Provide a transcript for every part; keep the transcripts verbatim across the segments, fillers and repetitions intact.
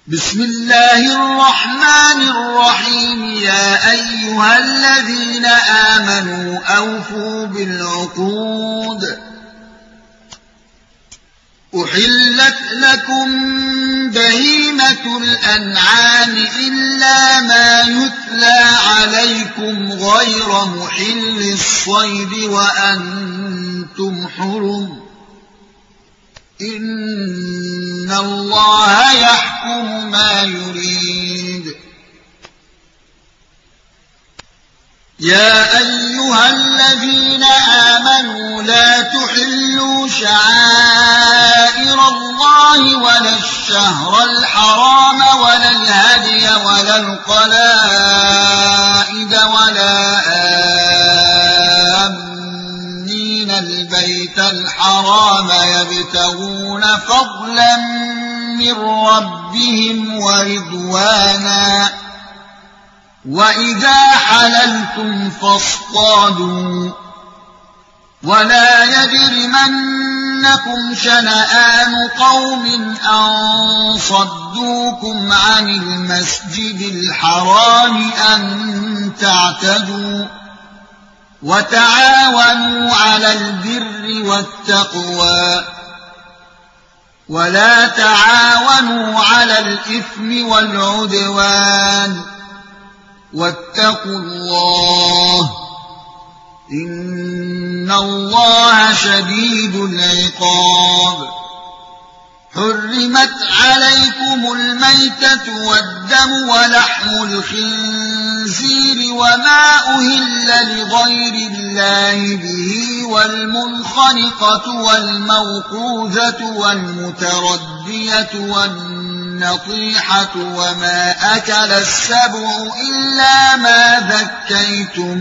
بسم الله الرحمن الرحيم يا أيها الذين آمنوا أوفوا بالعقود أحلت لكم بهيمة الأنعام إلا ما يتلى عليكم غير محل الصيد وأنتم حرم إن الله يحكم ما يريد يا أيها الذين آمنوا لا تحلوا شعائر الله ولا الشهر الحرام ولا الهدي ولا القلائد ولا آمين البيت الحرام يبتغون فضلا من ربهم ورضوانا وإذا حللتم فاصطادوا ولا يجرمنكم شنآن قوم أن صدوكم عن المسجد الحرام أن تعتدوا وتعاونوا على البر والتقوى ولا تعاونوا على الإثم والعدوان واتقوا الله إن الله شديد العقاب حرمت عليكم الميتة والدم ولحم الخنزير وما أهل لغير الله به والمنخنقة والموقوذة والمتردية والنطيحة وما أكل السبع إلا ما ذكيتم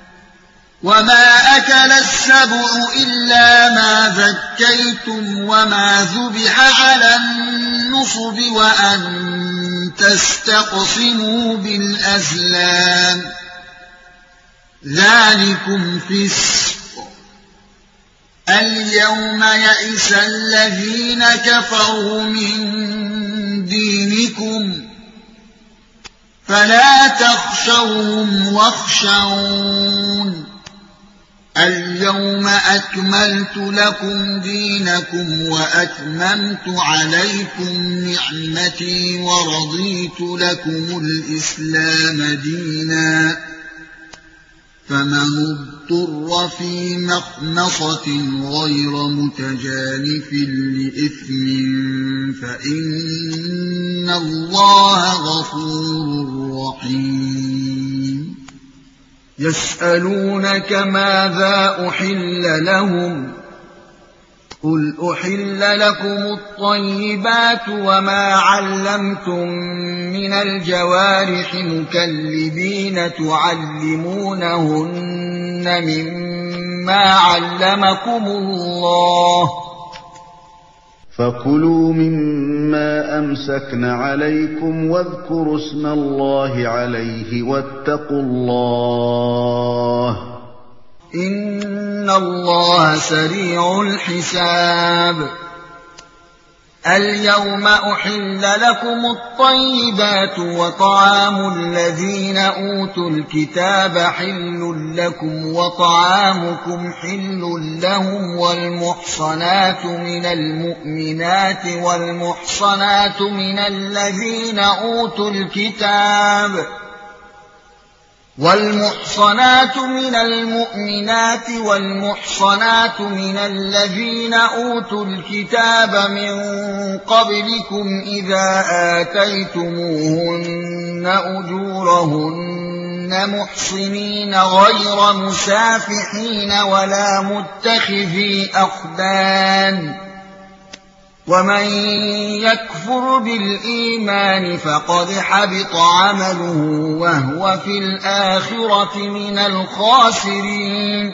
وما أكل السبع إلا ما ذكيتم وما ذبح على النصب وأن تستقسموا بالأزلام ذلكم فسق اليوم يئس الذين كفروا من دينكم فلا تخشوهم واخشون اليوم أكملت لكم دينكم وأتممت عليكم نعمتي ورضيت لكم الإسلام دينا فمن اضطر في مخمصة غير متجانف لإثم فإن الله غفور رحيم يسألونك ماذا أحل لهم قل أحل لكم الطيبات وما علمتم من الجوارح مكلبين تعلمونهن مما علمكم الله فكلوا مما أمسكن عليكم واذكروا اسم الله عليه واتقوا الله إن الله سريع الحساب اليوم أحل لكم الطيبات وطعام الذين أوتوا الكتاب حل لكم وطعامكم حل لهم والمحصنات من المؤمنات والمحصنات من الذين أوتوا الكتاب والمحصنات من المؤمنات والمحصنات من الذين أوتوا الكتاب من قبلكم إذا آتيتموهن أجورهن محصنين غير مسافحين ولا متخذي أخدان ومن يكفر بالإيمان فقد حبط عمله وهو في الآخرة من الخاسرين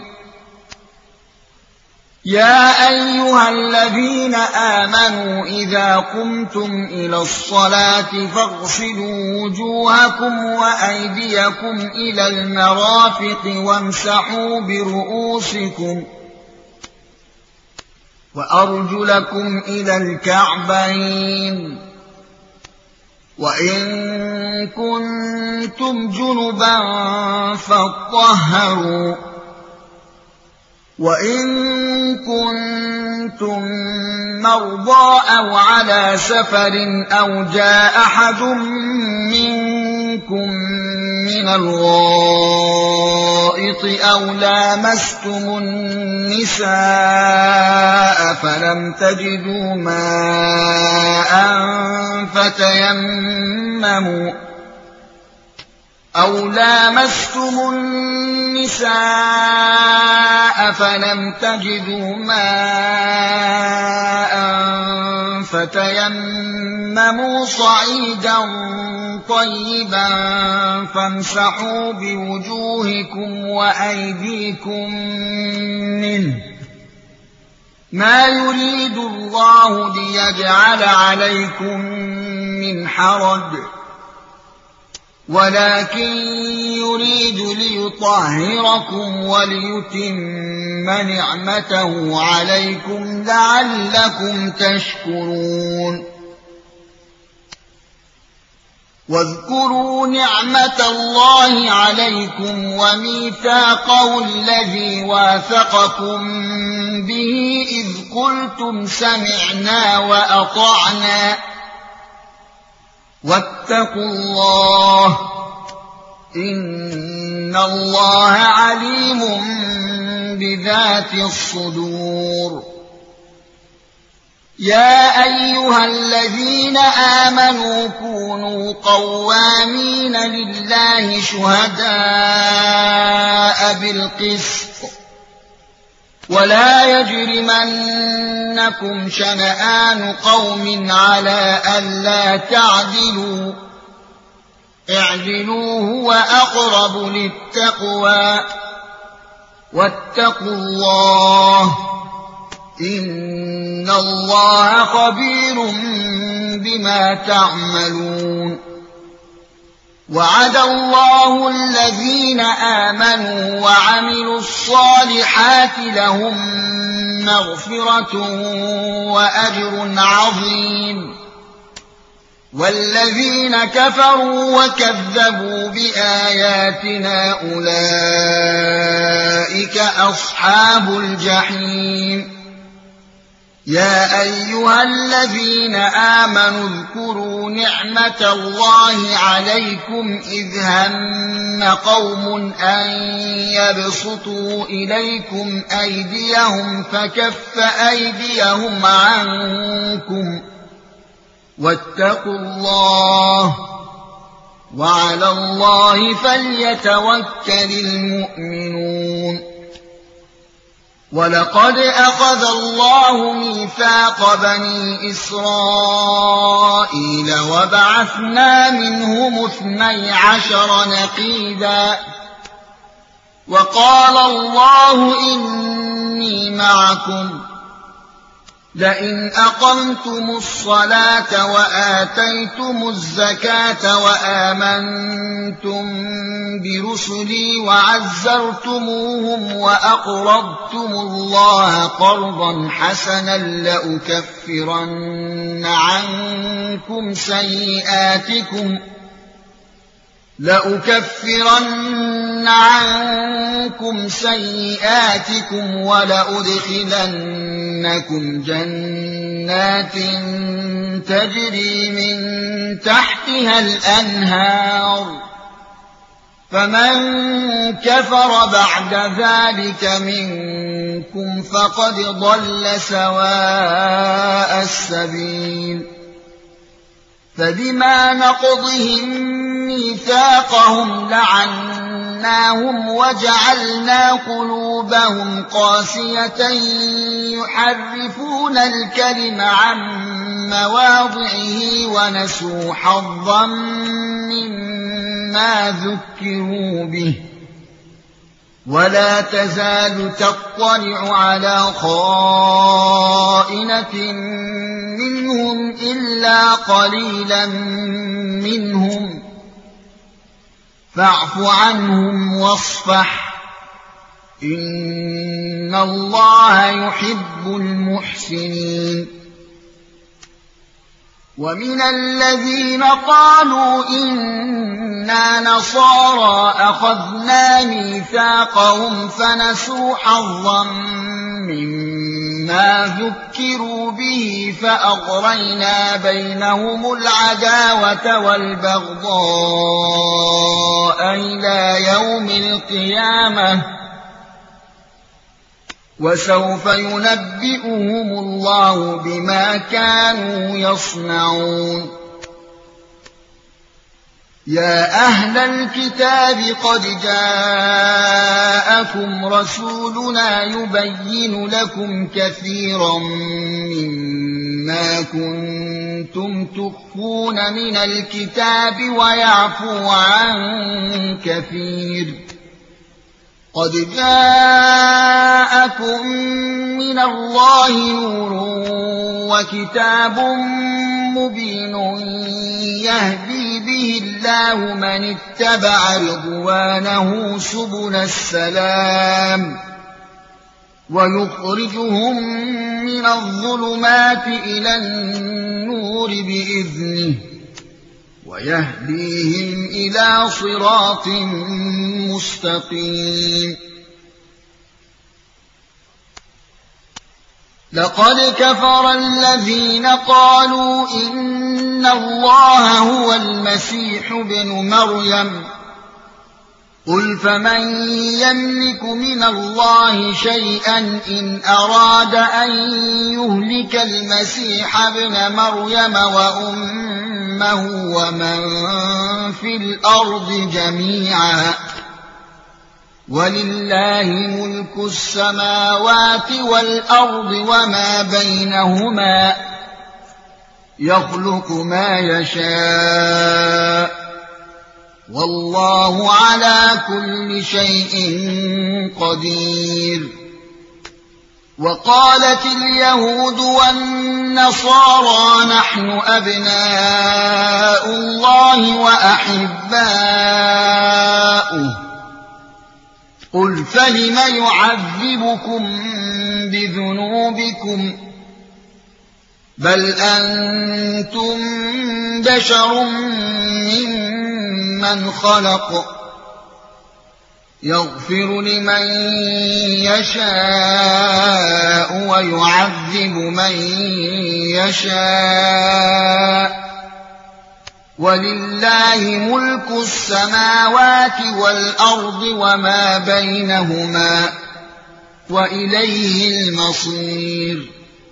يا أيها الذين آمنوا إذا قمتم إلى الصلاة فاغسلوا وجوهكم وأيديكم إلى المرافق وامسحوا برؤوسكم وأرجلكم إلى الكعبين وإن كنتم جنبا فاطهروا وإن كنتم مرضى أو على سفر أو جاء أحد منكم من الغائط أو لامستم النساء فلم تجدوا ماء فتيمموا أو لامستم النساء فلم تجدوا ماء فتيمموا صعيدا طيبا فامسحوا بوجوهكم وأيديكم منه ما يريد الله ليجعل عليكم من حرج ولكن يريد ليطهركم وليتم نعمته عليكم لعلكم تشكرون واذكروا نعمة الله عليكم وميثاقه الذي واثقكم به إذ قلتم سمعنا وأطعنا واتقوا الله إن الله عليم بذات الصدور يا أيها الذين آمنوا كونوا قوامين لله شهداء بالقسط ولا يجرمنكم شنآن قوم على ألا تعدلوا اعدلوا هو أقرب للتقوى واتقوا الله إن الله خبير بما تعملون وعد الله الذين آمنوا وعملوا الصالحات لهم مغفرة وأجر عظيم والذين كفروا وكذبوا بآياتنا أولئك أصحاب الجحيم يا أيها الذين آمنوا اذكروا نعمة الله عليكم إذ هم قوم أن يبسطوا إليكم أيديهم فكف أيديهم عنكم واتقوا الله وعلى الله فليتوكل المؤمنون ولقد أخذ الله ميثاق بني إسرائيل وبعثنا منهم اثني عشر نقيبا وقال الله إني معكم لئن أقمتم الصلاة وآتيتم الزكاة وآمنتم برسلي وعزرتموهم وأقرضتم الله قرضا حسنا لأكفرن عنكم سيئاتكم لأكفرن عنكم سيئاتكم ولأدخلنكم جنات تجري من تحتها الأنهار فمن كفر بعد ذلك منكم فقد ضل سواء السبيل فبما نقضهم ميثاقهم لعناهم وجعلنا قلوبهم قاسية يحرفون الكلم عن مواضعه ونسوا حظا مما ذكروا به ولا تزال تطلع على خائنة منهم إلا قليلا منهم فاعف عنهم واصفح إن الله يحب المحسنين ومن الذين قالوا إنا نصارى أخذنا ميثاقهم فنسوا حظا مما ذكروا به فأغرينا بينهم العداوة والبغضاء إلى يوم القيامة وسوف ينبئهم الله بما كانوا يصنعون. يا أهل الكتاب قد جاءكم رسولنا يبين لكم كثيرا مما كنتم تخفون من الكتاب ويعفو عن كثير. قد جاءكم من الله نور وكتاب مبين يهدي به الله من اتبع رضوانه سبل السلام ويخرجهم من الظلمات إلى النور بإذنه ويهديهم إلى صراط مستقيم. لقد كفر الذين قالوا إن الله هو المسيح ابن مريم قل فمن يملك من الله شيئا إن أراد أن يهلك المسيح ابن مريم وأمه ومن في الأرض جميعا ولله ملك السماوات والأرض وما بينهما يخلق ما يشاء والله على كل شيء قدير. وقالت اليهود والنصارى نحن أبناء الله وأحباؤه قل فلم يعذبكم بذنوبكم بل أنتم بشر ممن خلق يغفر لمن يشاء ويعذب من يشاء ولله ملك السماوات والأرض وما بينهما وإليه المصير.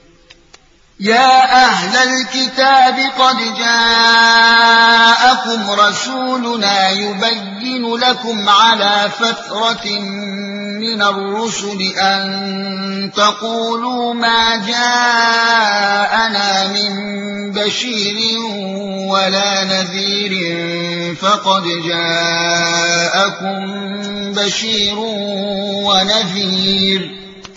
يا أهل الكتاب قد جاءكم رسولنا يبين لكم على فترة من الرسل أن تقولوا ما جاءنا من بشير ولا نذير فقد جاءكم بشير ونذير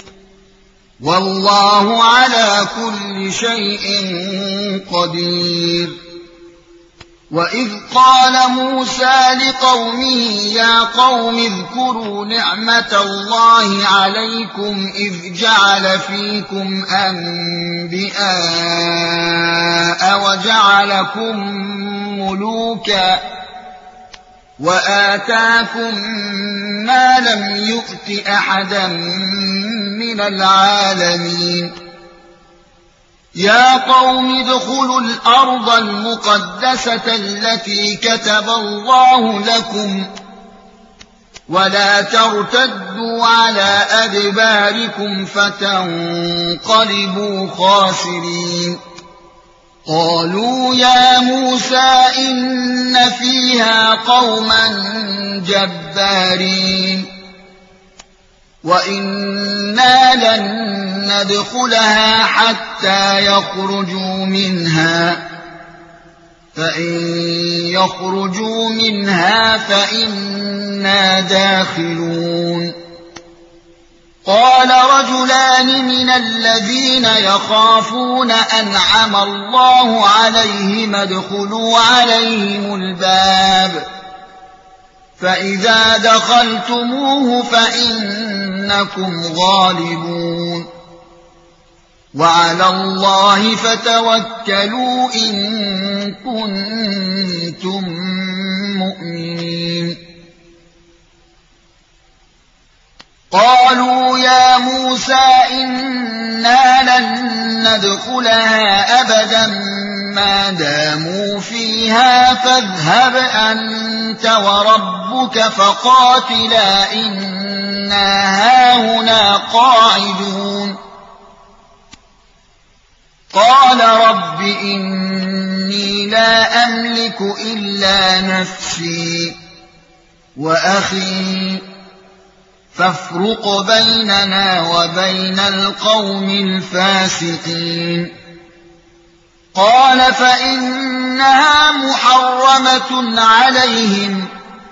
والله على كل شيء قدير. وإذ قال موسى لقومه يا قوم اذكروا نعمة الله عليكم إذ جعل فيكم أنبياء وجعلكم ملوكا وآتاكم ما لم يؤت أحدا من العالمين. يا قوم ادخلوا الأرض المقدسة التي كتب الله لكم ولا ترتدوا على أدباركم فتنقلبوا خاسرين. قالوا يا موسى إن فيها قوما جبارين وإنا لن ندخلها حتى يخرجوا منها فإن يخرجوا منها فإنا داخلون. قال رجلان من الذين يخافون أنعم الله عليهم ادخلوا عليهم الباب فإذا دخلتموه فإنكم غالبون. وعلى الله فتوكلوا إن كنتم مؤمنين قالوا يا موسى إنا لن ندخلها أبدا ما داموا فيها فاذهب أنت وربك فقاتلا إنا هاهنا قاعدون قال رب إني لا أملك إلا نفسي وأخي فافرق بيننا وبين القوم الفاسقين قال فإنها محرمة عليهم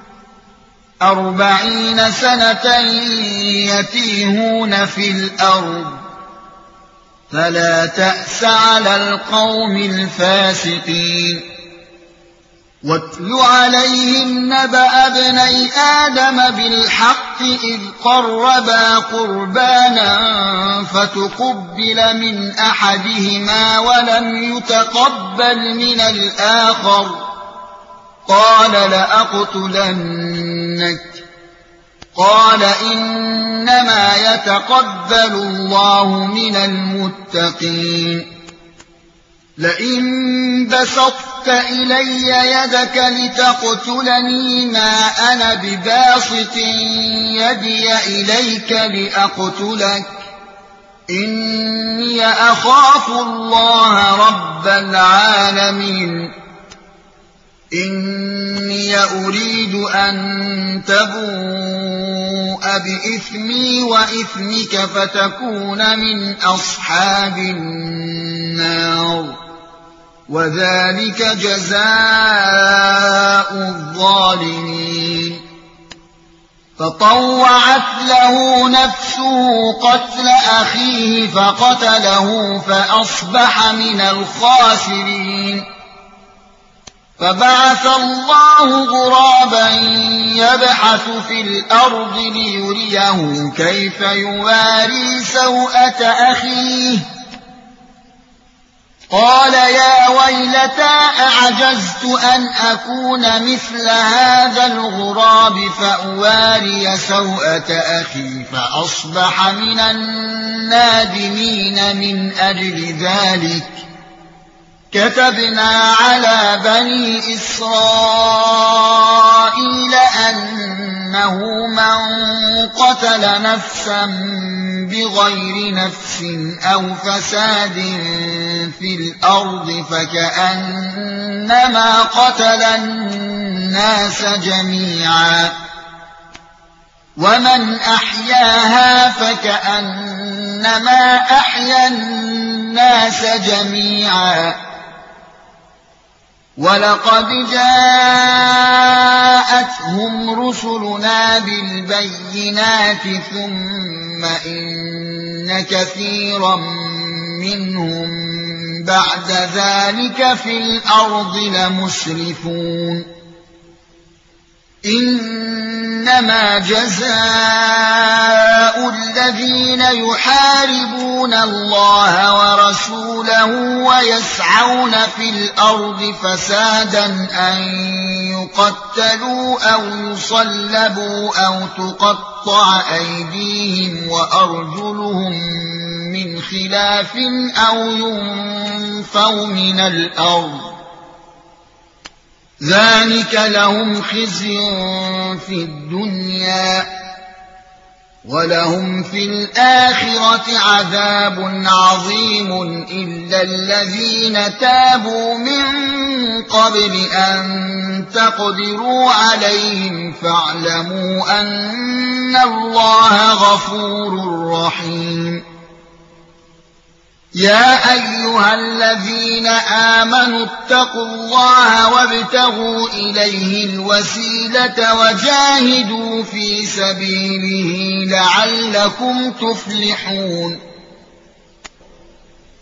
أربعين سنة يتيهون في الأرض فلا تأس على القوم الفاسقين واتل عليهم نبأ ابني آدم بالحق إذ قربا قربانا فتقبل من أحدهما ولم يتقبل من الآخر قال لأقتلنك قال إنما يتقبل الله من المتقين لئن بسطت إلي يدك لتقتلني ما أنا بباسط يدي إليك لأقتلك إني أخاف الله رب العالمين إني أريد أن تبوء بإثمي وإثمك فتكون من أصحاب النار وذلك جزاء الظالمين فطوعت له نفسه قتل أخيه فقتله فأصبح من الخاسرين فبعث الله غرابا يبحث في الأرض ليريه كيف يواري سوءة أخيه قال يا ويلتى أعجزت أن أكون مثل هذا الغراب فأواري سوءة أخي فأصبح من النادمين من أجل ذلك كتبنا على بني إسرائيل أنه من قتل نفسا بغير نفس أو فساد في الأرض فكأنما قتل الناس جميعا ومن أحياها فكأنما أحيا الناس جميعا ولقد جاءتهم رسلنا بالبينات ثم إن كثيرا منهم بعد ذلك في الأرض لمسرفون إنما جزاء الذين يحاربون الله ورسوله ويسعون في الأرض فسادا أن يقتلوا أو يصلبوا أو تقطع أيديهم وأرجلهم من خلاف أو ينفوا من الأرض ذلك لهم خزي في الدنيا ولهم في الآخرة عذاب عظيم إلا الذين تابوا من قبل أن تقدروا عليهم فاعلموا أن الله غفور رحيم يا أيها الذين آمنوا اتقوا الله وابتغوا إليه الوسيلة وجاهدوا في سبيله لعلكم تفلحون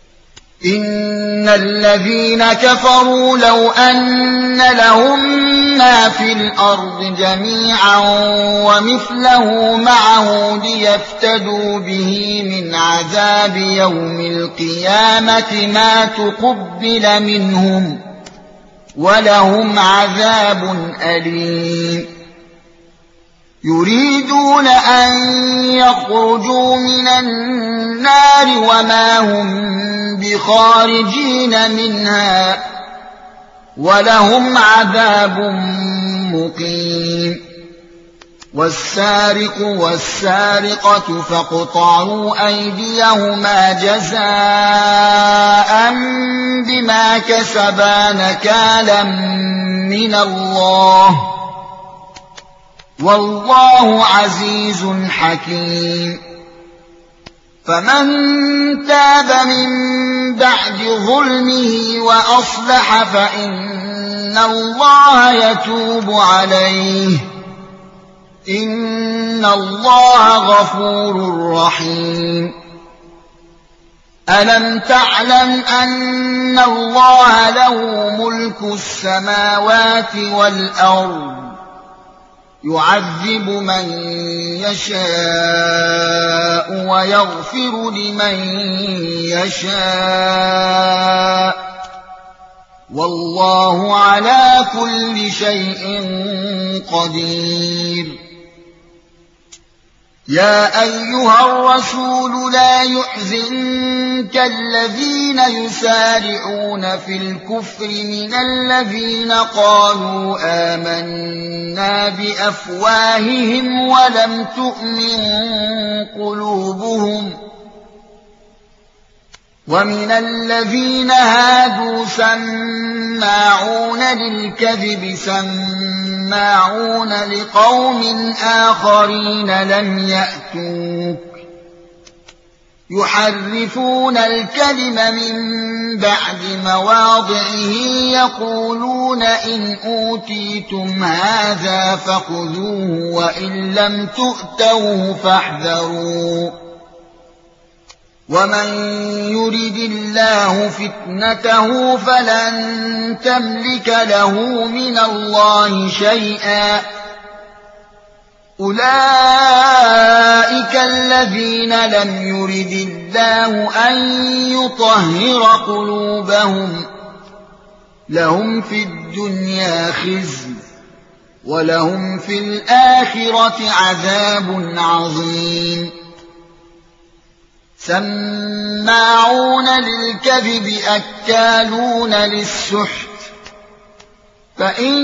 إن الذين كفروا لو أن لهم ما في الأرض جميعا ومثله معه ليفتدوا به من عذاب يوم القيامة ما تقبل منهم ولهم عذاب أليم يريدون أن يخرجوا من النار وما هم بخارجين منها ولهم عذاب مقيم والسارق والسارقة فاقطعوا أيديهما جزاء بما كسبا نكالا من الله والله عزيز حكيم فمن تاب من بعد ظلمه وأصلح فإن الله يتوب عليه إن الله غفور رحيم ألم تعلم أن الله له ملك السماوات والأرض يعذب من يشاء ويغفر لمن يشاء والله على كل شيء قدير يا أيها الرسول لا يحزنك الذين يسارعون في الكفر من الذين قالوا آمنا بأفواههم ولم تؤمن قلوبهم ومن الذين هادوا سماعون للكذب سماعون لقوم آخرين لم يأتوك يحرفون الكلم من بعد مواضعه يقولون إن أوتيتم هذا فخذوه وإن لم تؤتوه فاحذروا ومن يرد الله فتنته فلن تملك له من الله شيئا أولئك الذين لم يرد الله أن يطهر قلوبهم لهم في الدنيا خزي ولهم في الآخرة عذاب عظيم سماعون للكذب أكالون للسحت فإن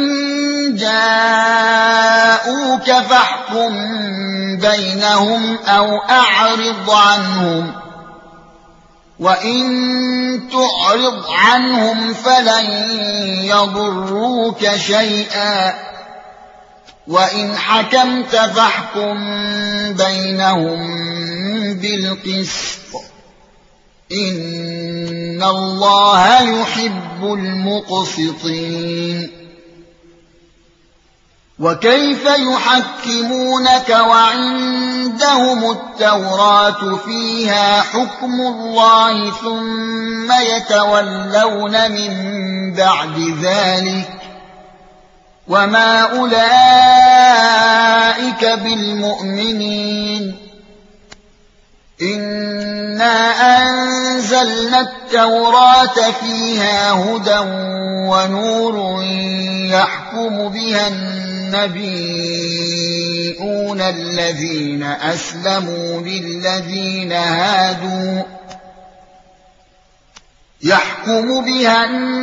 جاءوك فاحكم بينهم أو أعرض عنهم وإن تعرض عنهم فلن يضروك شيئا وإن حكمت فاحكم بينهم بالقسط إن الله يحب المقسطين وكيف يحكمونك وعندهم التوراة فيها حكم الله ثم يتولون من بعد ذلك وما أولئك بالمؤمنين إنا أنزلنا التوراة فيها هدى ونور يحكم بها النبيون الذين أسلموا للذين هادوا يحكم بها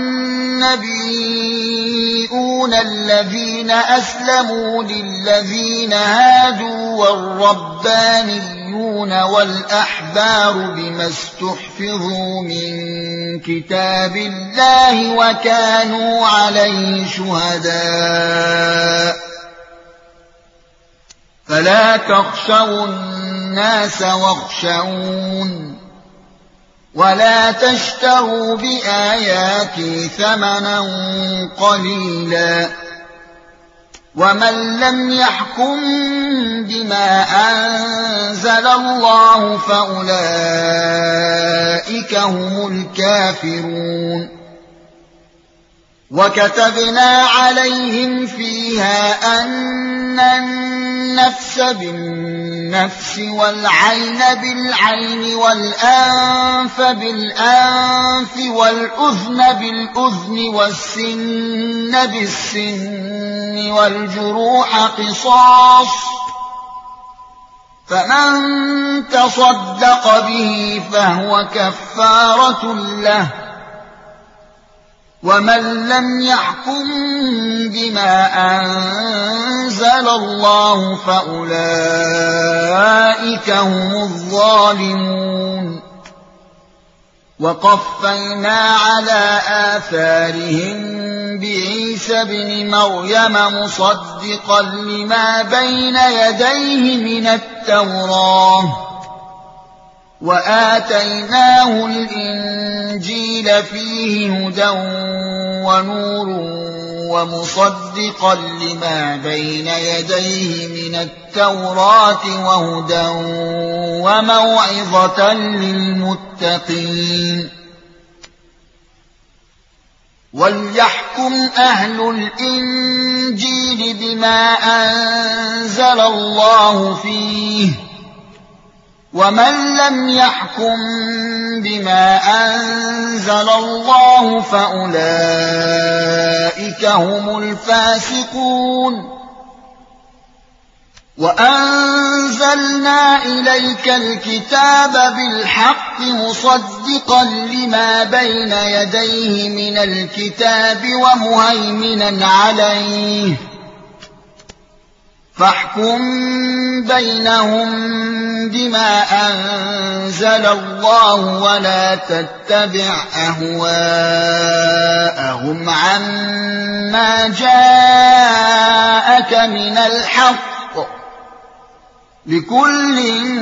النبيون الذين أسلموا للذين هادوا والربانيون والأحبار بما استحفظوا من كتاب الله وكانوا عليه شهداء فلا تخشوا الناس واخشون ولا تشتروا بآياتي ثمنا قليلا ومن لم يحكم بما أنزل الله فأولئك هم الكافرون وكتبنا عليهم فيها أن النفس بالنفس والعين بالعين والأنف بالأنف والأذن بالأذن والسن بالسن والجروح قصاص، فمن تصدق به فهو كفارة له، ومن لم يحكم بما أنزل الله فأولئك هم الظالمون. وقفينا على آثارهم بعيسى ابن مريم مصدقا لما بين يديه من التوراة، وآتيناه الإنجيل فيه هدى ونور ومصدقا لما بين يديه من التوراة وهدى وموعظة للمتقين. وليحكم أهل الإنجيل بما أنزل الله فيه، ومن لم يحكم بما أنزل الله فأولئك هم الفاسقون. وأنزلنا إليك الكتاب بالحق مصدقا لما بين يديه من الكتاب ومهيمنا عليه، فاحكم بينهم بما أنزل الله ولا تتبع أهواءهم عما جاءك من الحق، لكل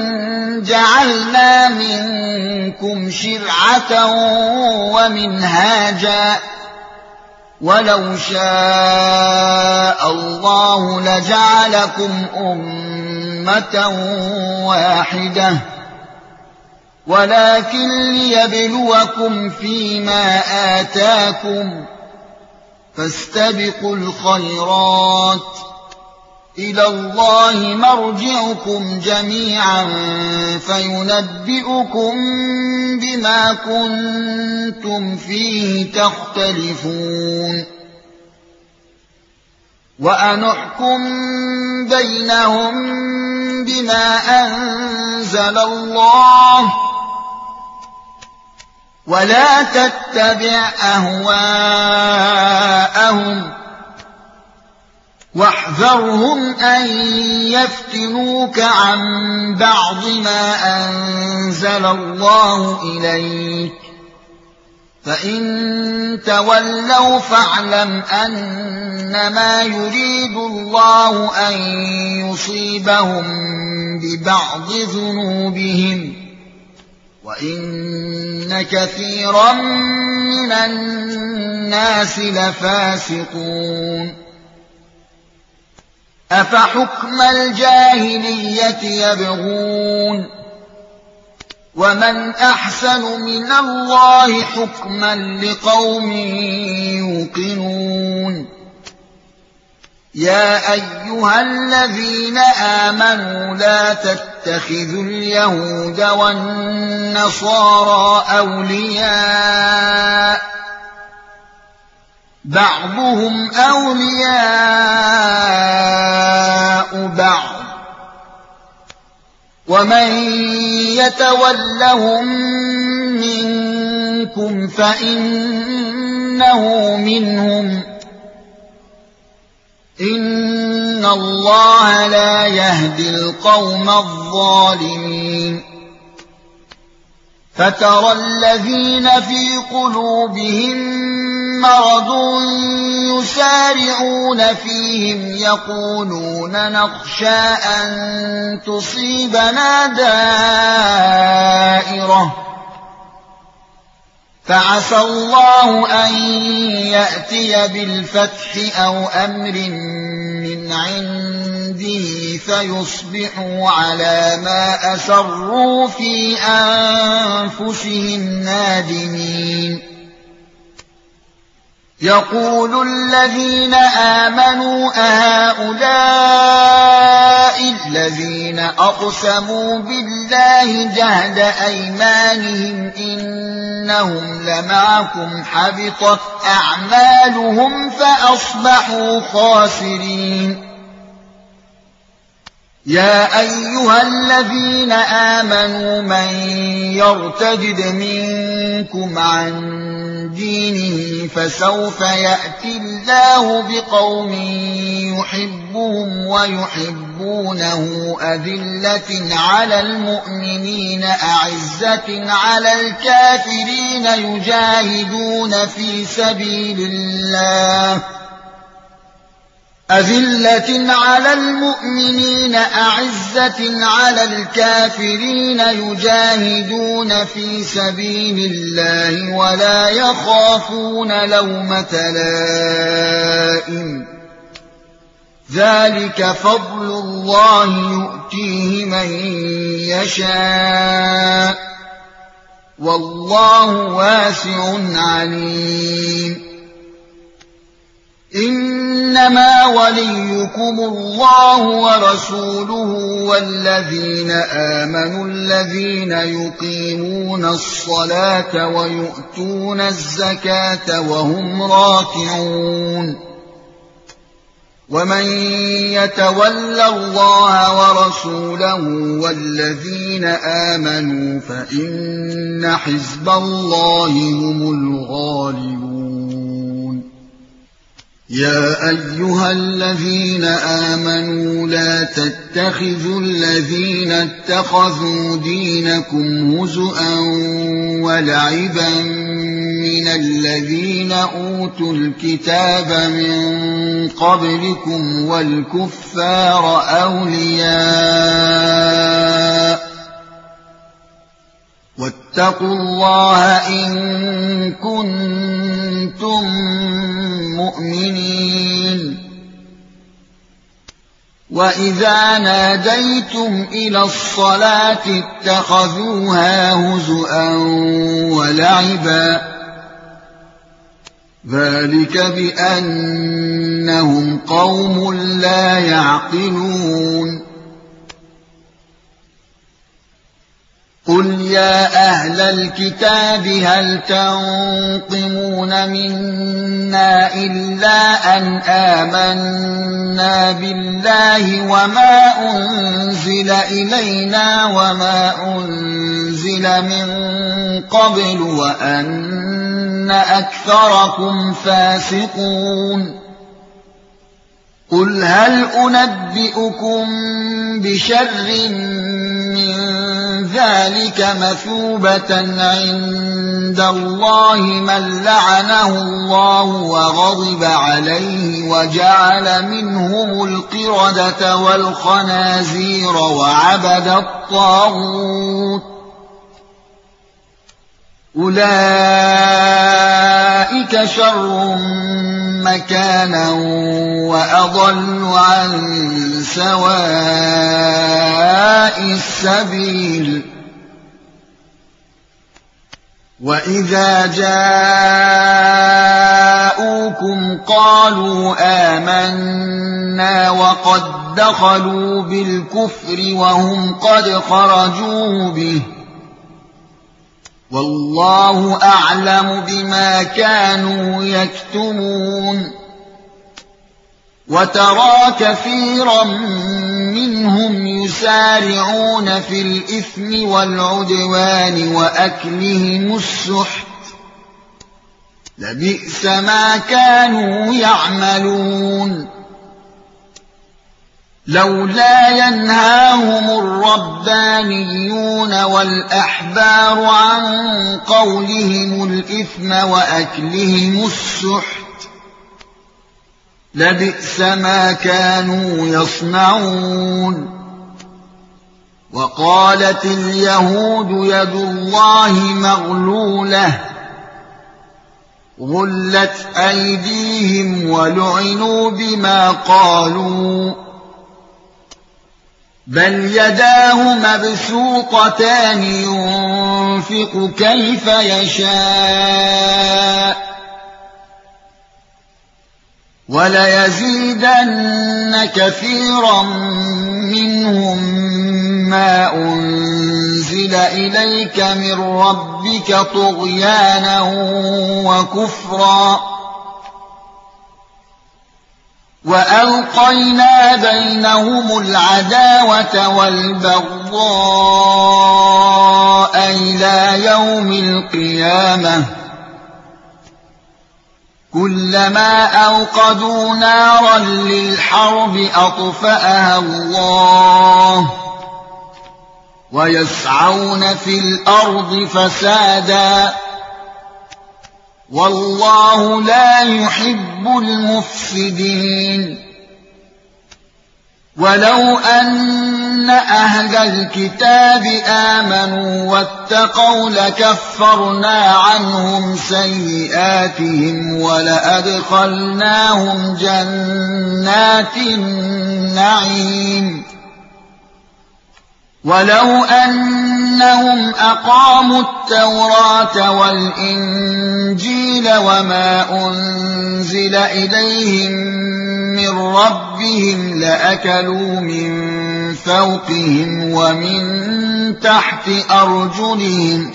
جعلنا منكم شرعة ومنهاجا، ولو شاء الله لجعلكم أمة واحدة، ولكن ليبلوكم فيما آتاكم، فاستبقوا الخيرات، إلى الله مرجعكم جميعا فينبئكم بما كنتم فيه تختلفون. وأن احكم بينهم بما أنزل الله، ولا تتبع أهواءهم، واحذرهم أن يفتنوك عن بعض ما أنزل الله إليك، فإن تولوا فاعلم أنما يريد الله أن يصيبهم ببعض ذنوبهم، وإن كثيرا من الناس لفاسقون. أفحكم الجاهلية يبغون، ومن أحسن من الله حكما لقوم يوقنون. يا أيها الذين آمنوا لا تتخذوا اليهود والنصارى أولياء، بعضهم أولياء بعض، ومن يتولهم منكم فإنه منهم، إن الله لا يهدي القوم الظالمين. فترى الذين في قلوبهم مرض يسارعون فيهم يقولون نخشى أن تصيبنا دائرة، فعسى الله أن يأتي بالفتح أو أمر من عنده فيصبحوا على ما أسروا في أنفسهم نادمين. يقول الذين آمنوا أهؤلاء الذين أقسموا بالله جهد أيمانهم إنهم لمعكم حبطت أعمالهم فأصبحوا خاسرين. يا أيها الذين آمنوا من يرتد منكم عن دينه فسوف يأتي الله بقوم يحبهم ويحبونه أذلة على المؤمنين أعزة على الكافرين يجاهدون في سبيل الله أذلة على المؤمنين أعزة على الكافرين يجاهدون في سبيل الله ولا يخافون لومة لائم ذلك فضل الله يؤتيه من يشاء والله واسع عليم. إنما وليكم الله ورسوله والذين آمنوا الذين يقيمون الصلاة ويؤتون الزكاة وهم راكعون. ومن يتول الله ورسوله والذين آمنوا فإن حزب الله هم الغالبون. يا أيها الذين آمنوا لا تتخذوا الذين اتخذوا دينكم هزؤا ولعبا من الذين أوتوا الكتاب من قبلكم والكفار أولياء واتقوا الله إن كنتم مؤمنين. وإذا ناديتم إلى الصلاة اتخذوها هزؤا ولعبا ذلك بأنهم قوم لا يعقلون. قل يا أهل الكتاب هل تنقمون منا إلا أن آمنا بالله وما أنزل إلينا وما أنزل من قبل وأن أكثركم فاسقون. قل هل أنبئكم بشر من ذلك مثوبة عند الله من لعنه الله وغضب عليه وجعل منهم القردة والخنازير وعبد الطاغوت أولئك شر مكانا وأضل عن سواء السبيل. وإذا جاءوكم قالوا آمنا وقد دخلوا بالكفر وهم قد خرجوا به والله أعلم بما كانوا يكتمون. وترى كثيرا منهم يسارعون في الإثم والعدوان وأكلهم السحت لبئس ما كانوا يعملون. لولا ينهاهم الربانيون والأحبار عن قولهم الإثم وأكلهم السحت لبئس ما كانوا يصنعون. وقالت اليهود يد الله مغلولة غلت أيديهم ولعنوا بما قالوا بل يداه مبسوطتان ينفق كيف يشاء وَلَيَزِيدَنَّ كَثِيرًا مِّنْهُم مَّا أُنزِلَ إِلَيْكَ مِن رَّبِّكَ طُغْيَانًا وَكُفْرًا وَأَلْقَيْنَا بَيْنَهُمُ الْعَدَاوَةَ وَالْبَغْضَاءَ إِلَىٰ يَوْمِ الْقِيَامَةِ كُلَّمَا أَوْقَدُوا نَارًا لِلْحَرْبِ أَطْفَأَهَا اللَّهُ وَيَسْعَوْنَ فِي الْأَرْضِ فَسَادًا وَاللَّهُ لَا يُحِبُّ الْمُفْسِدِينَ وَلَوْ أَنَّ أَهْلَ الْكِتَابِ آمَنُوا وَاتَّقَوْا لَكَفَّرْنَا عَنْهُمْ سَيِّئَاتِهِمْ وَلَأَدْخَلْنَاهُمْ جَنَّاتِ النَّعِيمِ وَلَوْ أَنَّهُمْ أَقَامُوا التَّوْرَاةَ وَالْإِنجِيلَ وَمَا أُنزِلَ إِلَيْهِم مِّن رَّبِّهِمْ لَأَكَلُوا مِن فَوْقِهِمْ وَمِن تَحْتِ أَرْجُلِهِم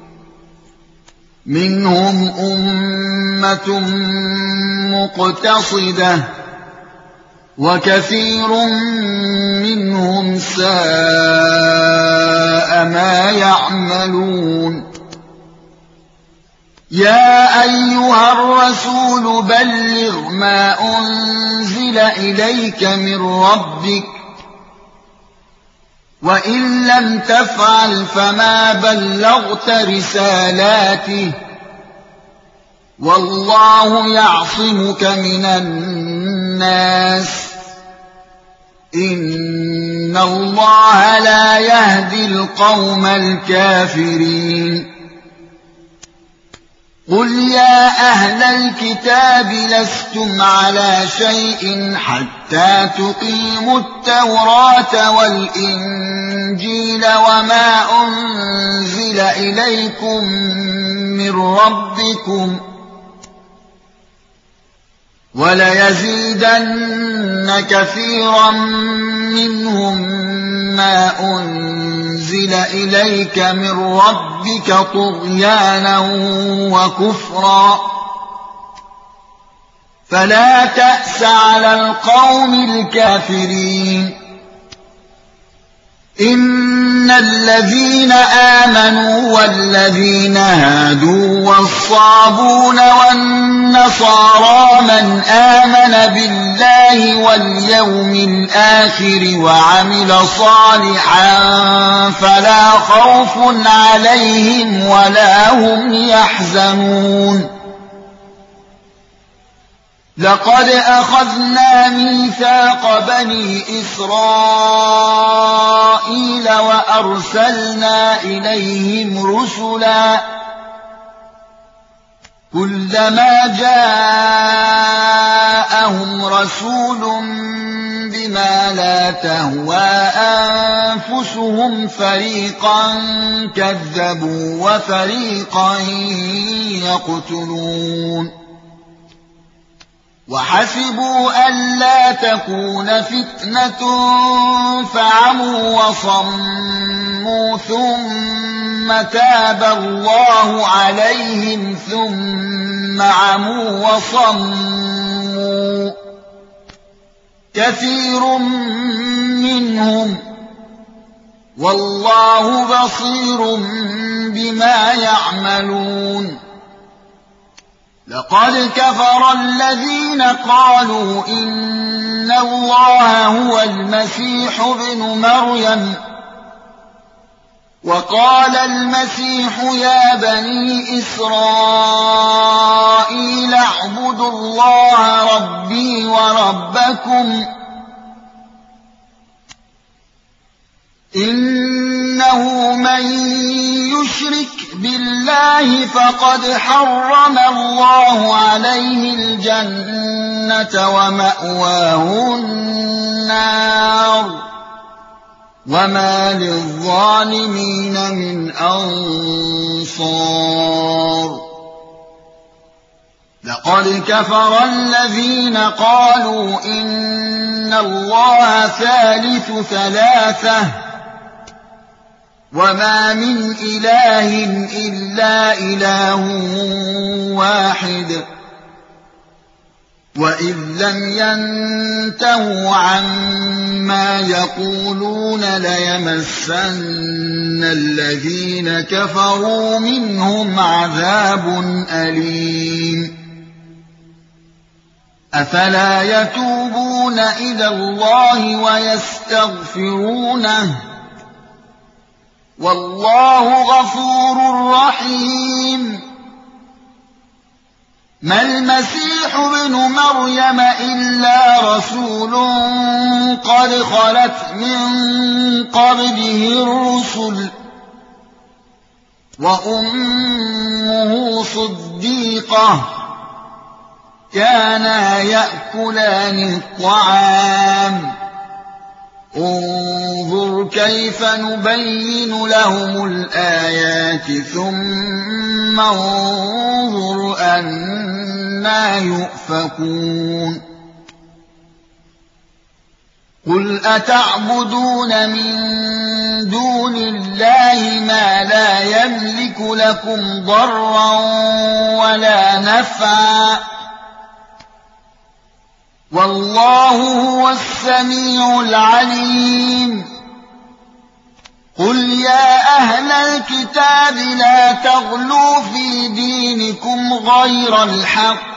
مِّنْهُمْ أُمَّةٌ مُّقْتَصِدَةٌ وَكَثِيرٌ مِّنْهُمْ سَاءَ مَا يَعْمَلُونَ يَا أَيُّهَا الرَّسُولُ بَلِّغْ مَا أُنزِلَ إِلَيْكَ مِن رَّبِّكَ وَإِن لَّمْ تَفْعَلْ فَمَا بَلَّغْتَ رِسَالَاتِهِ وَاللَّهُ يَعْصِمُكَ مِنَ النَّاسِ إِنَّ اللَّهَ لَا يَهْدِي الْقَوْمَ الْكَافِرِينَ قُلْ يَا أَهْلَ الْكِتَابِ لَسْتُمْ عَلَىٰ شَيْءٍ حَتَّىٰ تُقِيمُوا التَّوْرَاةَ وَالْإِنجِيلَ وَمَا أُنزِلَ إِلَيْكُم مِّن رَّبِّكُمْ وَلَيَزِيدَنَّ كَثِيرًا مِّنْهُم مَّا أُنزِلَ إِلَيْكَ مِن رَّبِّكَ طُغْيَانًا وَكُفْرًا فَلَا تَأْسَ عَلَى الْقَوْمِ الْكَافِرِينَ إِنَّ الَّذِينَ آمَنُوا وَالَّذِينَ هَادُوا وَالصَّابُونَ وَالنَّصَارَىٰ مَنْ آمَنَ بِاللَّهِ وَالْيَوْمِ الْآخِرِ وَعَمِلَ صَالِحًا فَلَا خَوْفٌ عَلَيْهِمْ وَلَا هُمْ يَحْزَنُونَ لَقَدْ أَخَذْنَا مِيثَاقَ بَنِي إِسْرَائِيلَ وَأَرْسَلْنَا إِلَيْهِمْ رُسُلًا كُلَّمَا جَاءَهُمْ رَسُولٌ بِمَا لَا تَهْوَىٰ أَنفُسُهُمْ فَرِيقًا كَذَّبُوا وَفَرِيقًا يَقْتُلُونَ وَحَسِبُوا أَلَّا تَكُونَ فِتْنَةٌ فَعَمُوا وَصَمُّوا ثُمَّ تَابَ اللَّهُ عَلَيْهِمْ ثُمَّ عَمُوا وَصَمُّوا كَثِيرٌ مِّنْهُمْ وَاللَّهُ بَصِيرٌ بِمَا يَعْمَلُونَ لَقَدْ كَفَرَ الَّذِينَ قَالُوا إِنَّ اللَّهَ هُوَ الْمَسِيحُ ابْنُ مَرْيَمَ وَقَالَ الْمَسِيحُ يَا بَنِي إِسْرَائِيلَ اعْبُدُوا اللَّهَ رَبِّي وَرَبَّكُمْ إِنَّهُ مَن يُشْرِكْ بِاللَّهِ فَقَدْ حَرَّمَ اللَّهُ عَلَيْهِ الْجَنَّةَ وَمَأْوَاهُ النَّارُ وَمَا لِلظَّالِمِينَ مِنْ أَنصَارٍ لقد كفر الذين قالوا إن الله ثالث ثلاثة وما من إله إلا إله واحد وإذ لم ينتهوا عما يقولون ليمسن الذين كفروا منهم عذاب أليم أفلا يتوبون إلى الله ويستغفرونه والله غفور رحيم ما المسيح ابن مريم إلا رسول قد خلت من قبله الرسل وأمه صديقة كانا يأكلان الطعام انظر كيف نبين لهم الآيات ثم انظر أنى يؤفكون قل أتعبدون من دون الله ما لا يملك لكم ضرا ولا نفعا والله هو السميع العليم قل يا أهل الكتاب لا تغلوا في دينكم غير الحق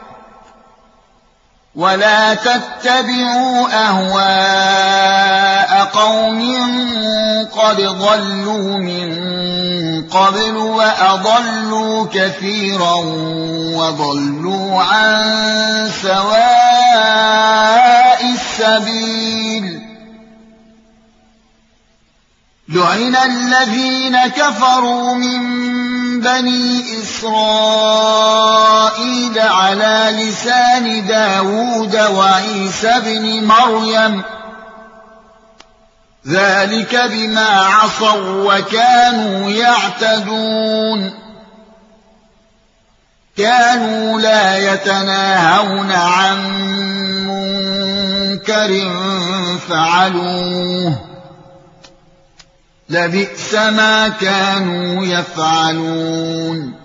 ولا تتبعوا أهواء قوم قد ضلوا من قبل وأضلوا كثيرا وضلوا عن سواء السبيل لعن الذين كفروا من بني إسرائيل على لسان داود وعيسى بن مريم ذلك بما عصوا وكانوا يعتدون كانوا لا يتناهون عن منكر فعلوه لبئس ما كانوا يفعلون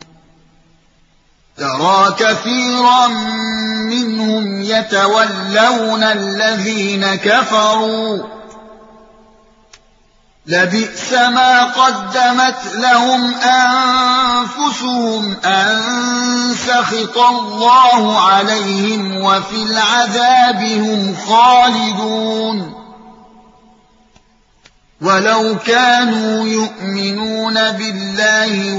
ترى كثيرا منهم يتولون الذين كفروا لبئس ما قدمت لهم أنفسهم أن سخط الله عليهم وفي العذاب هم خالدون ولو كانوا يؤمنون بالله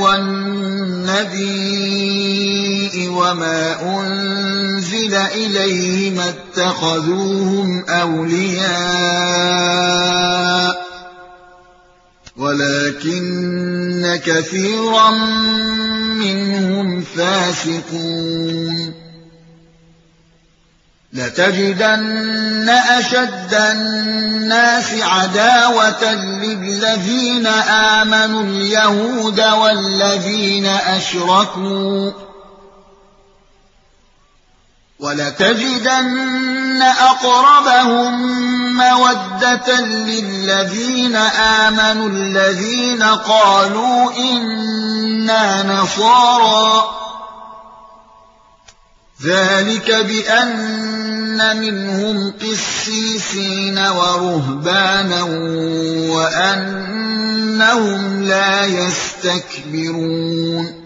والنبي وما أنزل إليه ما اتخذوهم أولياء ولكن كثيرا منهم فاسقون لتجدن أشد الناس عداوة للذين آمنوا اليهود والذين أشركوا ولتجدن أقربهم مودة للذين آمنوا الذين قالوا إنا نصارى ذلك بأن منهم قسيسين ورهبانا وأنهم لا يستكبرون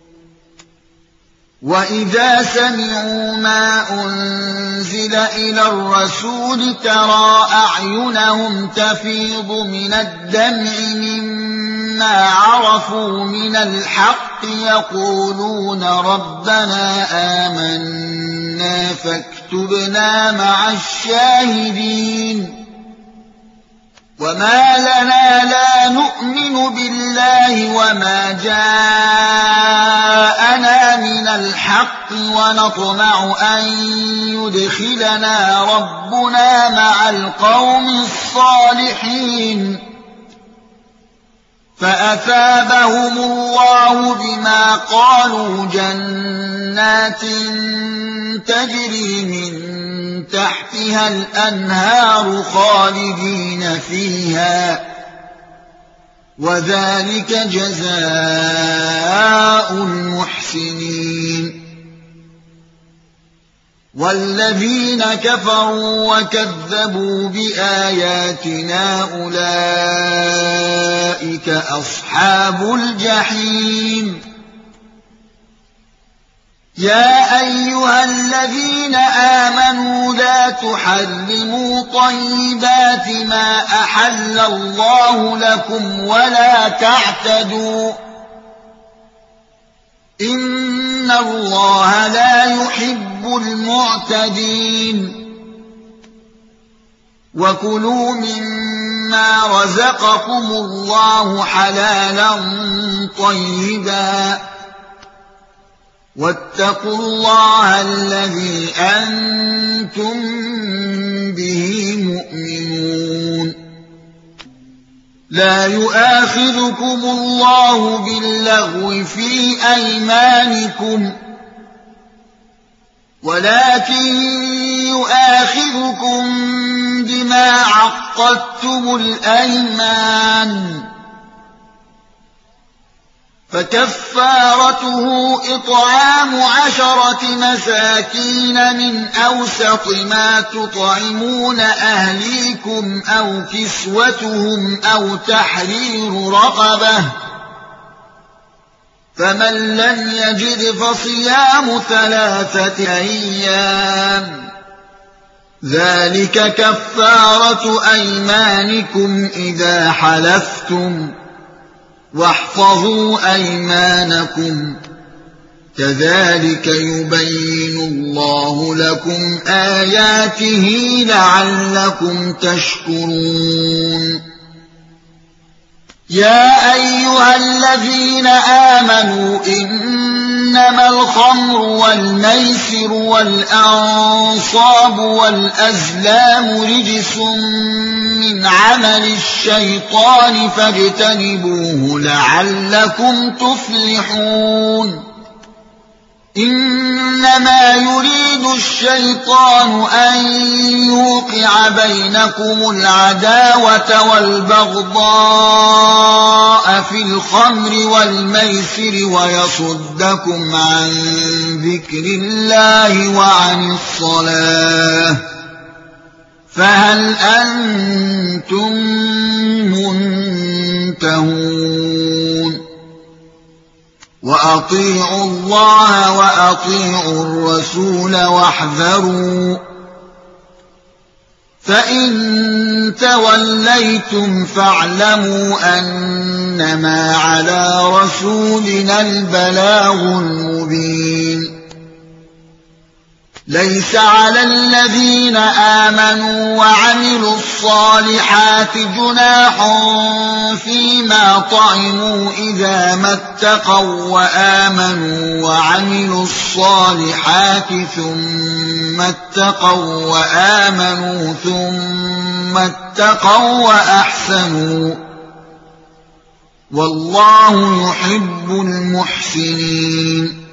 وإذا سمعوا ما أنزل إلى الرسول ترى أعينهم تفيض من الدمع مما عرفوا من الحق يقولون ربنا آمنا فاكتبنا مع الشاهدين وما لنا لا نؤمن بالله وما جاءنا من الحق ونطمع أن يدخلنا ربنا مع القوم الصالحين فأثابهم الله بما قالوا جنات تجري من تحتها الأنهار خالدين فيها وذلك جزاء المحسنين والذين كفروا وكذبوا بآياتنا أولئك أصحاب الجحيم يا أيها الذين آمنوا لا تحرموا طيبات ما أحل الله لكم ولا تعتدوا إن الله لا يحب المعتدين وكلوا مما رزقكم الله حلالا طيبا واتقوا الله الذي أنتم به مؤمنون لا يؤاخذكم الله باللغو في أيمانكم ولكن يؤاخذكم بما عقدتم الأيمان فكفارته إطعام عشرة مساكين من أوسط ما تطعمون أهليكم أو كسوتهم أو تحرير رقبة فمن لم يجد فصيام ثلاثة أيام ذلك كفارة أيمانكم إذا حلفتم واحفظوا أيمانكم كذلك يبين الله لكم آياته لعلكم تشكرون يا أيها الذين آمنوا إنما الخمر والميسر والأنصاب والأزلام رجس من عمل الشيطان فاجتنبوه لعلكم تفلحون إنما يريد الشيطان أن يوقع بينكم العداوة والبغضاء في الخمر والميسر ويصدكم عن ذكر الله وعن الصلاة فهل أنتم منتهون وأطيعوا الله وأطيعوا الرسول واحذروا فإن توليتم فاعلموا أنما على رسولنا البلاغ المبين ليس على الذين آمنوا وعملوا الصالحات جناح فيما طعموا إذا ما اتقوا وآمنوا وعملوا الصالحات ثم اتقوا وآمنوا ثم اتقوا وأحسنوا والله يحب المحسنين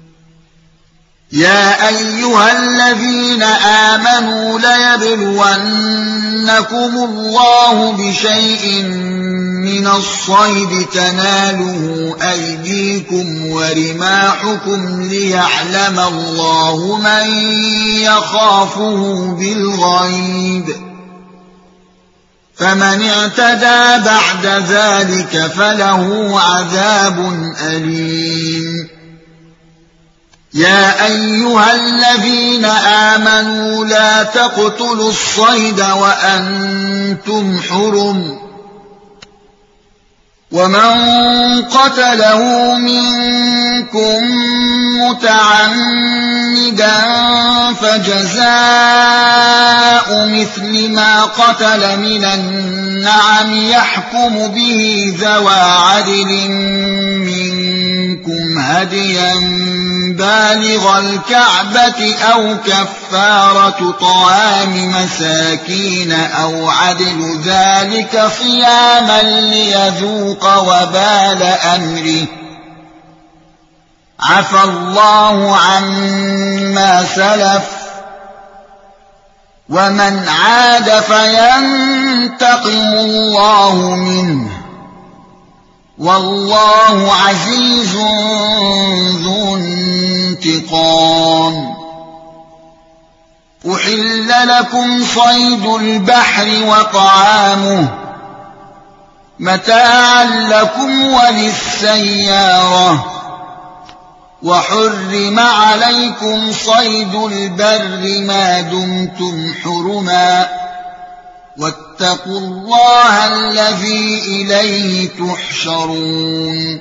يا أيها الذين آمنوا ليبلونكم الله بشيء من الصيد تناله أيديكم ورماحكم ليعلم الله من يخافه بالغيب فمن اعتدى بعد ذلك فله عذاب أليم يا أيها الذين آمنوا لا تقتلوا الصيد وأنتم حرم ومن قتله منكم متعمدا فجزاء مثل ما قتل من النعم يحكم به ذوى عدل منكم هديا بالغ الكعبة أو كفارة طعام مساكين أو عدل ذلك صياما ليذوق وبال أمره عفى الله عما سلف ومن عاد فينتقم الله منه والله عزيز ذو انتقام. أحل لكم صيد البحر وطعامه متاعا لكم وللسيارة وحرم عليكم صيد البر ما دمتم حرما واتقوا الله الذي إليه تحشرون.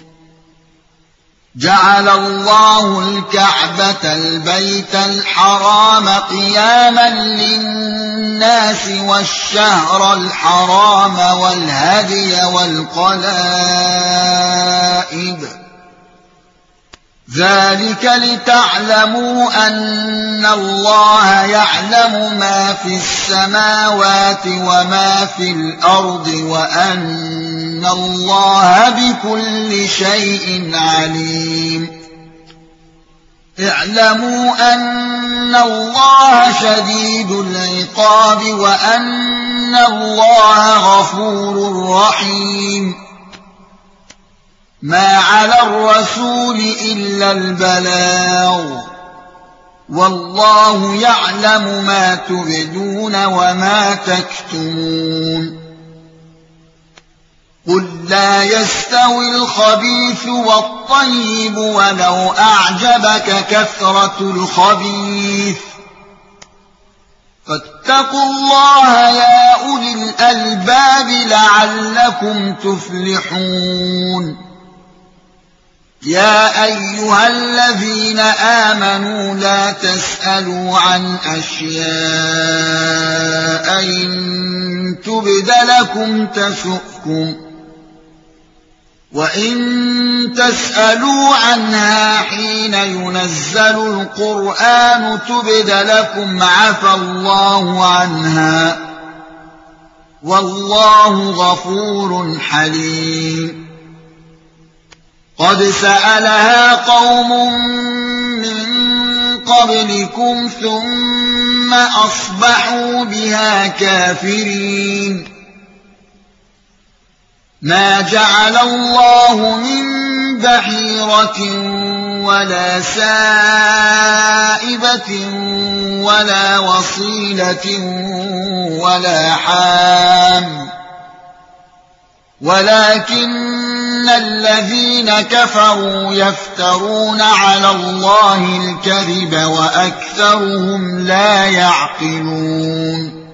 جعل الله الكعبة البيت الحرام قياما للناس والشهر الحرام والهدي والقلائد ذلك لتعلموا أن الله يعلم ما في السماوات وما في الأرض وأن الله بكل شيء عليم. اعلموا أن الله شديد العقاب وأن الله غفور رحيم. ما على الرسول إلا البلاغ والله يعلم ما تبدون وما تكتمون. قل لا يستوي الخبيث والطيب ولو أعجبك كثرة الخبيث فاتقوا الله يا أولي الألباب لعلكم تفلحون. يا أيها الذين آمنوا لا تسألوا عن أشياء إن تبد لكم تسؤكم وإن تسألوا عنها حين ينزل القرآن تبد لكم عفى الله عنها والله غفور حليم. قد سألها قوم من قبلكم ثم أصبحوا بها كافرين. ما جعل الله من بحيرة ولا سائبة ولا وصيلة ولا حام ولكن الذين كفروا يفترون على الله الكذب وأكثرهم لا يعقلون.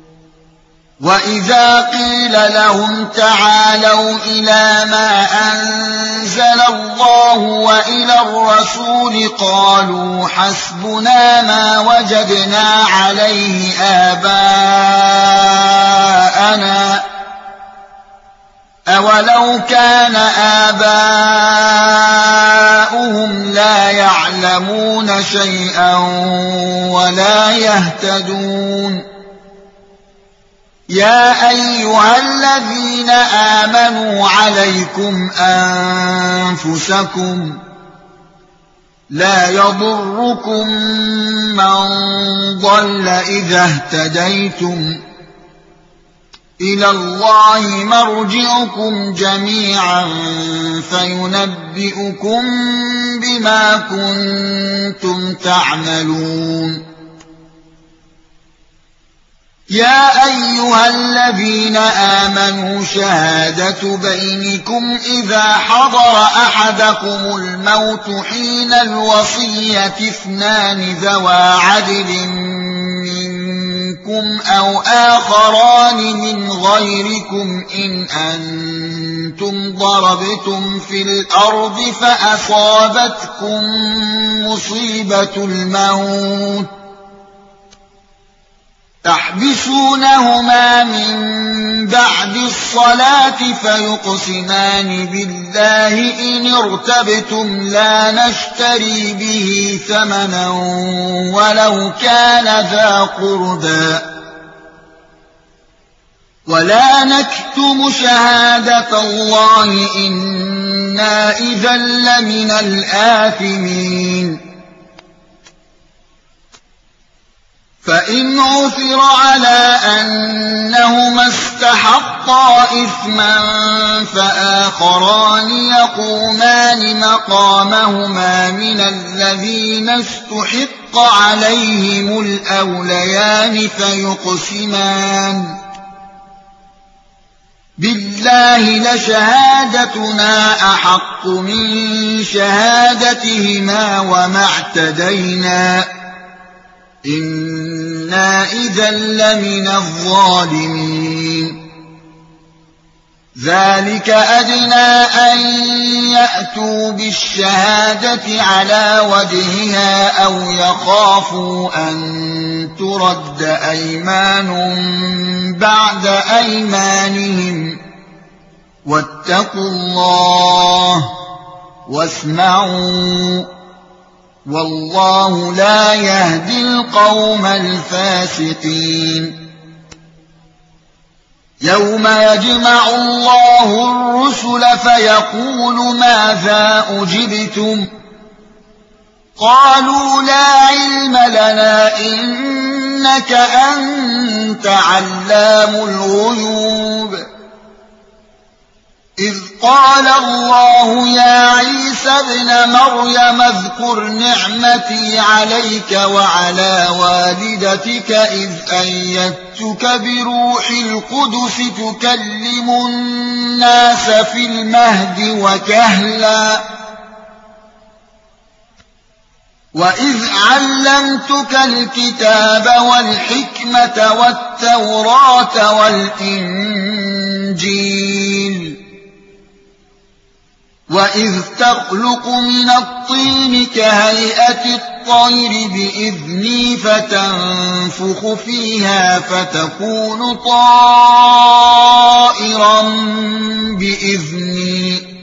وإذا قيل لهم تعالوا إلى ما أنزل الله وإلى الرسول قالوا حسبنا ما وجدنا عليه آباءنا أولو كان آباؤهم لا يعلمون شيئا ولا يهتدون. يا أيها الذين آمنوا عليكم أنفسكم لا يضركم من ضل إذا اهتديتم إلى الله مرجعكم جميعا فينبئكم بما كنتم تعملون. يا أيها الذين آمنوا شهادة بينكم إذا حضر أحدكم الموت حين الوصية اثنان ذوى عدل منكم أو آخران من غيركم إن أنتم ضربتم في الأرض فأصابتكم مصيبة الموت تحبسونهم يحبسونهما من بعد الصلاة فيقسمان بالله إن ارتبتم لا نشتري به ثمنا ولو كان ذا قربى ولا نكتم شهادة الله إنا إذا لمن الآثمين فإن عثر على أنهما استحقا إثما فآخران يقومان مقامهما من الذين استحق عليهم الأوليان فيقسمان بالله لشهادتنا أحق من شهادتهما وما اعتدينا إنا إذا لمن الظالمين ذلك أدنى أن يأتوا بالشهادة على وجهها أو يخافوا أن ترد أيمان بعد أيمانهم واتقوا الله واسمعوا والله لا يهدي القوم الفاسقين يوم يجمع الله الرسل فيقول ماذا أجبتم قالوا لا علم لنا إنك أنت علام الغيوب إذ قال الله يا عيسى ابن مريم اذكر نعمتي عليك وعلى والدتك إذ أيدتك بروح القدس تكلم الناس في المهد وكهلا وإذ علمتك الكتاب والحكمة والتوراة والإنجيل وإذ تخلق من الطين كهيئة الطير بإذني فتنفخ فيها فتكون طائرا بإذني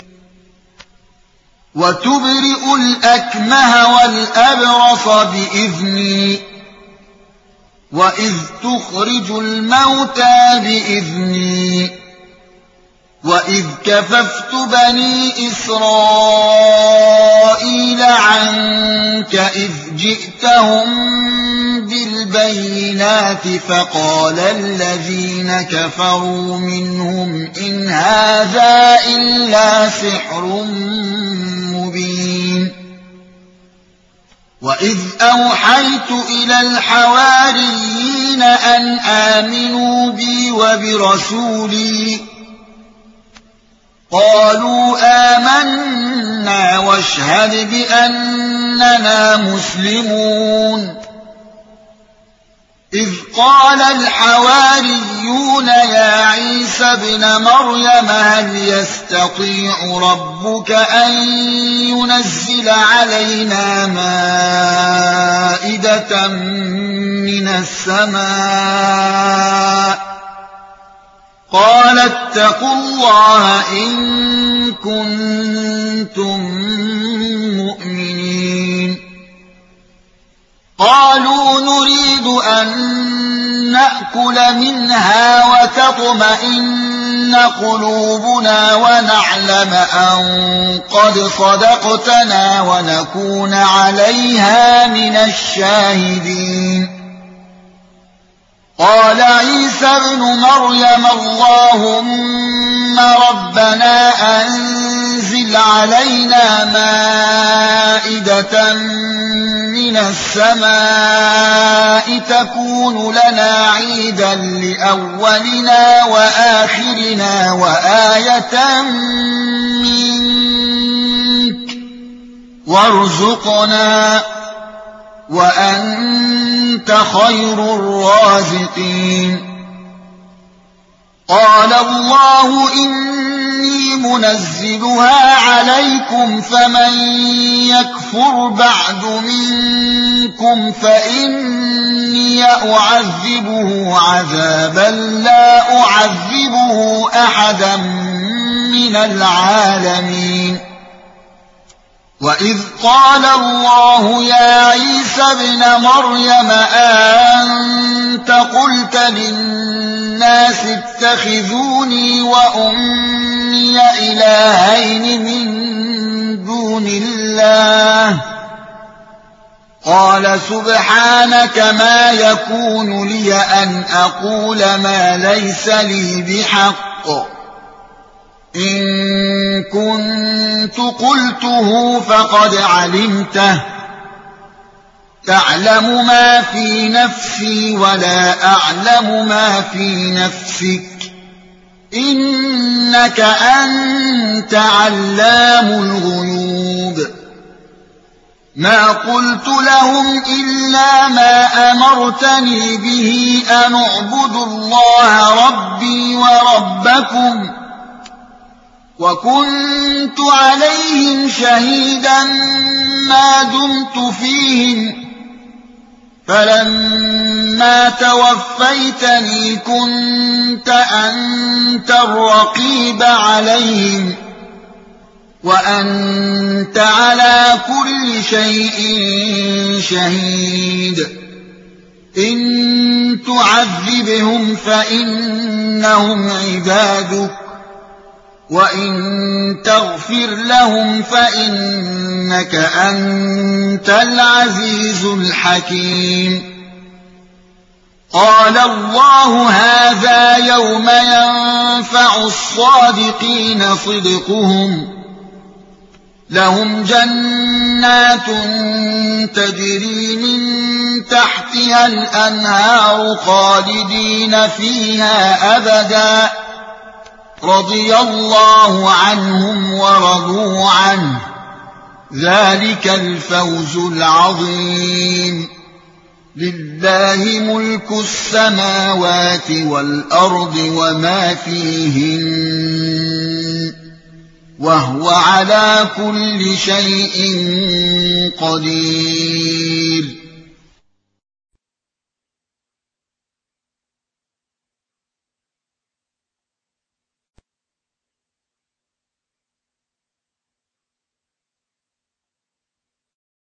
وتبرئ الأكمه والأبرص بإذني وإذ تخرج الموتى بإذني وإذ كففت بني إسرائيل عنك إذ جئتهم بالبينات فقال الذين كفروا منهم إن هذا إلا سحر مبين وإذ أوحيت إلى الحواريين أن آمنوا بي وبرسولي قالوا آمنا واشهد بأننا مسلمون إذ قال الحواريون يا عيسى ابن مريم هل يستطيع ربك أن ينزل علينا مائدة من السماء قال اتقوا الله إن كنتم مؤمنين قالوا نريد أن نأكل منها وتطمئن قلوبنا ونعلم أن قد صدقتنا ونكون عليها من الشاهدين قال عيسى ابن مريم اللهم ربنا أنزل علينا مائدة من السماء تكون لنا عيدا لأولنا وآخرنا وآية منك وارزقنا وأنت خير الرازقين قال الله إني منزلها عليكم فمن يكفر بعد منكم فإن إني أعذبه عذابا لا أعذبه أحدا من العالمين وإذ قال الله يا عيسى ابن مريم أنت قلت للناس اتخذوني وأمي إلهين من دون الله قال سبحانك ما يكون لي أن أقول ما ليس لي بحق إن كنت قلته فقد علمته تعلم ما في نفسي ولا أعلم ما في نفسك إنك أنت علام الغيوب ما قلت لهم إلا ما أمرتني به أن اعبدوا الله ربي وربكم وكنت عليهم شهيدا ما دمت فيهم فلما توفيتني كنت أنت الرقيب عليهم وأنت على كل شيء شهيد إن تعذبهم فإنهم عبادك وإن تغفر لهم فإنك أنت العزيز الحكيم قال الله هذا يوم ينفع الصادقين صدقهم لهم جنات تجري من تحتها الأنهار خالدين فيها أبدا رضي الله عنهم ورضوا عنه ذلك الفوز العظيم لله ملك السماوات والأرض وما فيهن وهو على كل شيء قدير